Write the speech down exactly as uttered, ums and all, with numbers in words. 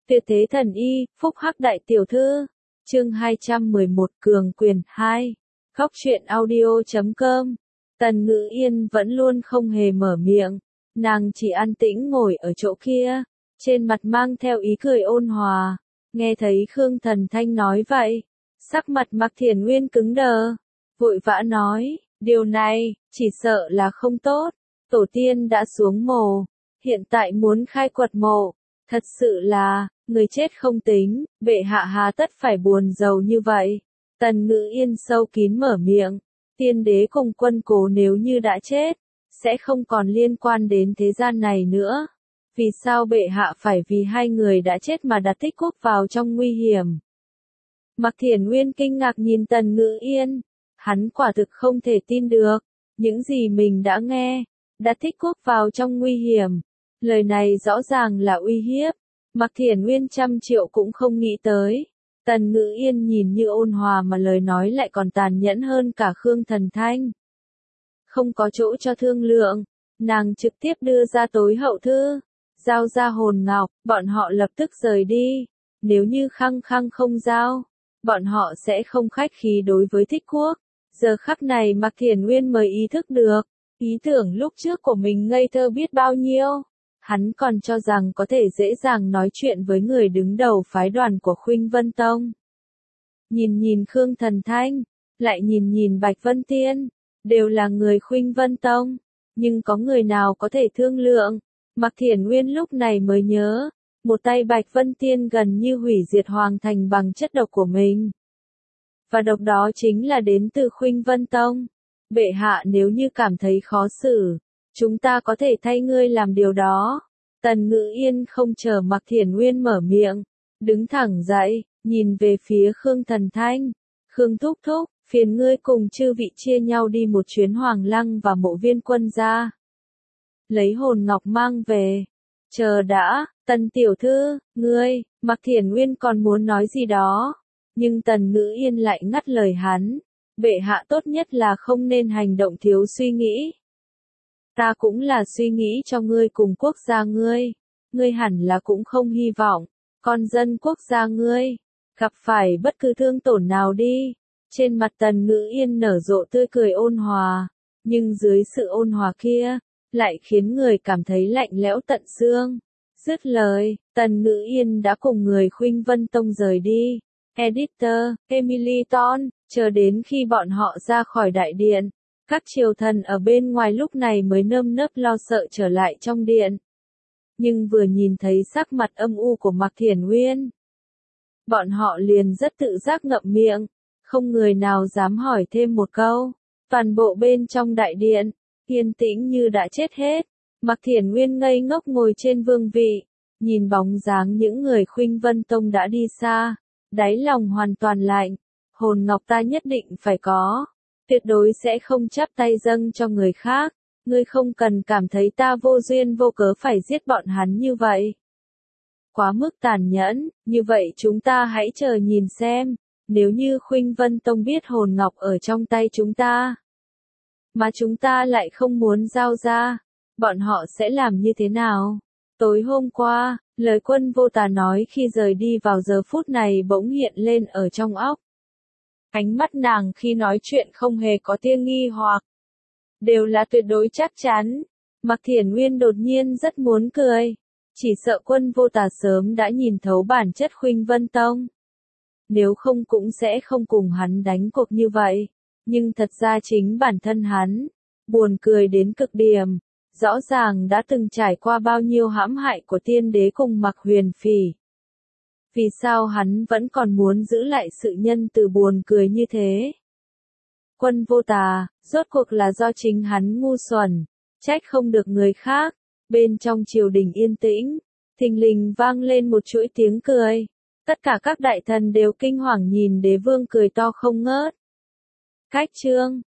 Tuyệt thế thần y, phúc hắc đại tiểu thư. Chương hai trăm mười một Cường quyền hai. Góc truyện audio chấm com. Tần Ngữ Yên vẫn luôn không hề mở miệng, nàng chỉ an tĩnh ngồi ở chỗ kia, trên mặt mang theo ý cười ôn hòa. Nghe thấy Khương Thần Thanh nói vậy, sắc mặt Mạc Thiển Nguyên cứng đờ, vội vã nói, điều này, chỉ sợ là không tốt, tổ tiên đã xuống mồ, hiện tại muốn khai quật mộ, thật sự là, người chết không tính, bệ hạ hà tất phải buồn rầu như vậy. Tần Ngữ Yên sâu kín mở miệng, tiên đế cùng quân cố nếu như đã chết, sẽ không còn liên quan đến thế gian này nữa. Vì sao bệ hạ phải vì hai người đã chết mà đặt Thích Quốc vào trong nguy hiểm? Mạc Thiển Nguyên kinh ngạc nhìn Tần Ngữ Yên, hắn quả thực không thể tin được, những gì mình đã nghe, đặt Thích Quốc vào trong nguy hiểm, lời này rõ ràng là uy hiếp. Mạc Thiển Nguyên trăm triệu cũng không nghĩ tới. Tần Ngữ Yên nhìn như ôn hòa mà lời nói lại còn tàn nhẫn hơn cả Khương Thần Thanh. Không có chỗ cho thương lượng, nàng trực tiếp đưa ra tối hậu thư, giao ra hồn ngọc, bọn họ lập tức rời đi. Nếu như khăng khăng không giao, bọn họ sẽ không khách khí đối với Thích Quốc. Giờ khắc này Mạc Thiển Nguyên mới ý thức được, ý tưởng lúc trước của mình ngây thơ biết bao nhiêu. Hắn còn cho rằng có thể dễ dàng nói chuyện với người đứng đầu phái đoàn của Khuynh Vân Tông. Nhìn nhìn Khương Thần Thanh, lại nhìn nhìn Bạch Vân Tiên, đều là người Khuynh Vân Tông, nhưng có người nào có thể thương lượng. Mạc Thiển Nguyên lúc này mới nhớ, một tay Bạch Vân Tiên gần như hủy diệt Hoàng Thành bằng chất độc của mình. Và độc đó chính là đến từ Khuynh Vân Tông. Bệ hạ nếu như cảm thấy khó xử, chúng ta có thể thay ngươi làm điều đó. Tần Ngữ Yên không chờ Mạc Thiển Nguyên mở miệng, đứng thẳng dậy, nhìn về phía Khương Thần Thanh. Khương thúc thúc, phiền ngươi cùng chư vị chia nhau đi một chuyến Hoàng Lăng và mộ Viên Quân gia. Lấy hồn ngọc mang về. Chờ đã, Tần tiểu thư, ngươi, Mạc Thiển Nguyên còn muốn nói gì đó. Nhưng Tần Ngữ Yên lại ngắt lời hắn. Bệ hạ tốt nhất là không nên hành động thiếu suy nghĩ. Ta cũng là suy nghĩ cho ngươi cùng quốc gia ngươi. Ngươi hẳn là cũng không hy vọng, con dân quốc gia ngươi, gặp phải bất cứ thương tổn nào đi. Trên mặt Tần Ngữ Yên nở rộ tươi cười ôn hòa, nhưng dưới sự ôn hòa kia, lại khiến người cảm thấy lạnh lẽo tận xương. Dứt lời, Tần Ngữ Yên đã cùng người Khuynh Vân Tông rời đi. Editor, Emily Ton, chờ đến khi bọn họ ra khỏi đại điện, các triều thần ở bên ngoài lúc này mới nơm nớp lo sợ trở lại trong điện. Nhưng vừa nhìn thấy sắc mặt âm u của Mạc Thiển Nguyên, bọn họ liền rất tự giác ngậm miệng, không người nào dám hỏi thêm một câu. Toàn bộ bên trong đại điện, yên tĩnh như đã chết hết. Mạc Thiển Nguyên ngây ngốc ngồi trên vương vị, nhìn bóng dáng những người Khuynh Vân Tông đã đi xa, đáy lòng hoàn toàn lạnh. Hồn ngọc ta nhất định phải có, tuyệt đối sẽ không chắp tay dâng cho người khác. Ngươi không cần cảm thấy ta vô duyên vô cớ phải giết bọn hắn như vậy. Quá mức tàn nhẫn, như vậy chúng ta hãy chờ nhìn xem, nếu như Khuynh Vân Tông biết hồn ngọc ở trong tay chúng ta, mà chúng ta lại không muốn giao ra, bọn họ sẽ làm như thế nào? Tối hôm qua, lời Quân Vô Tà nói khi rời đi vào giờ phút này bỗng hiện lên ở trong óc. Ánh mắt nàng khi nói chuyện không hề có tia nghi hoặc, đều là tuyệt đối chắc chắn. Mạc Thiển Nguyên đột nhiên rất muốn cười, chỉ sợ Quân Vô Tà sớm đã nhìn thấu bản chất Khuynh Vân Tông. Nếu không cũng sẽ không cùng hắn đánh cuộc như vậy, nhưng thật ra chính bản thân hắn, buồn cười đến cực điểm, rõ ràng đã từng trải qua bao nhiêu hãm hại của tiên đế cùng Mạc Huyền Phỉ. Vì sao hắn vẫn còn muốn giữ lại sự nhân từ buồn cười như thế? Quân Vô Tà, rốt cuộc là do chính hắn ngu xuẩn, trách không được người khác. Bên trong triều đình yên tĩnh, thình lình vang lên một chuỗi tiếng cười. Tất cả các đại thần đều kinh hoàng nhìn đế vương cười to không ngớt. Cách chương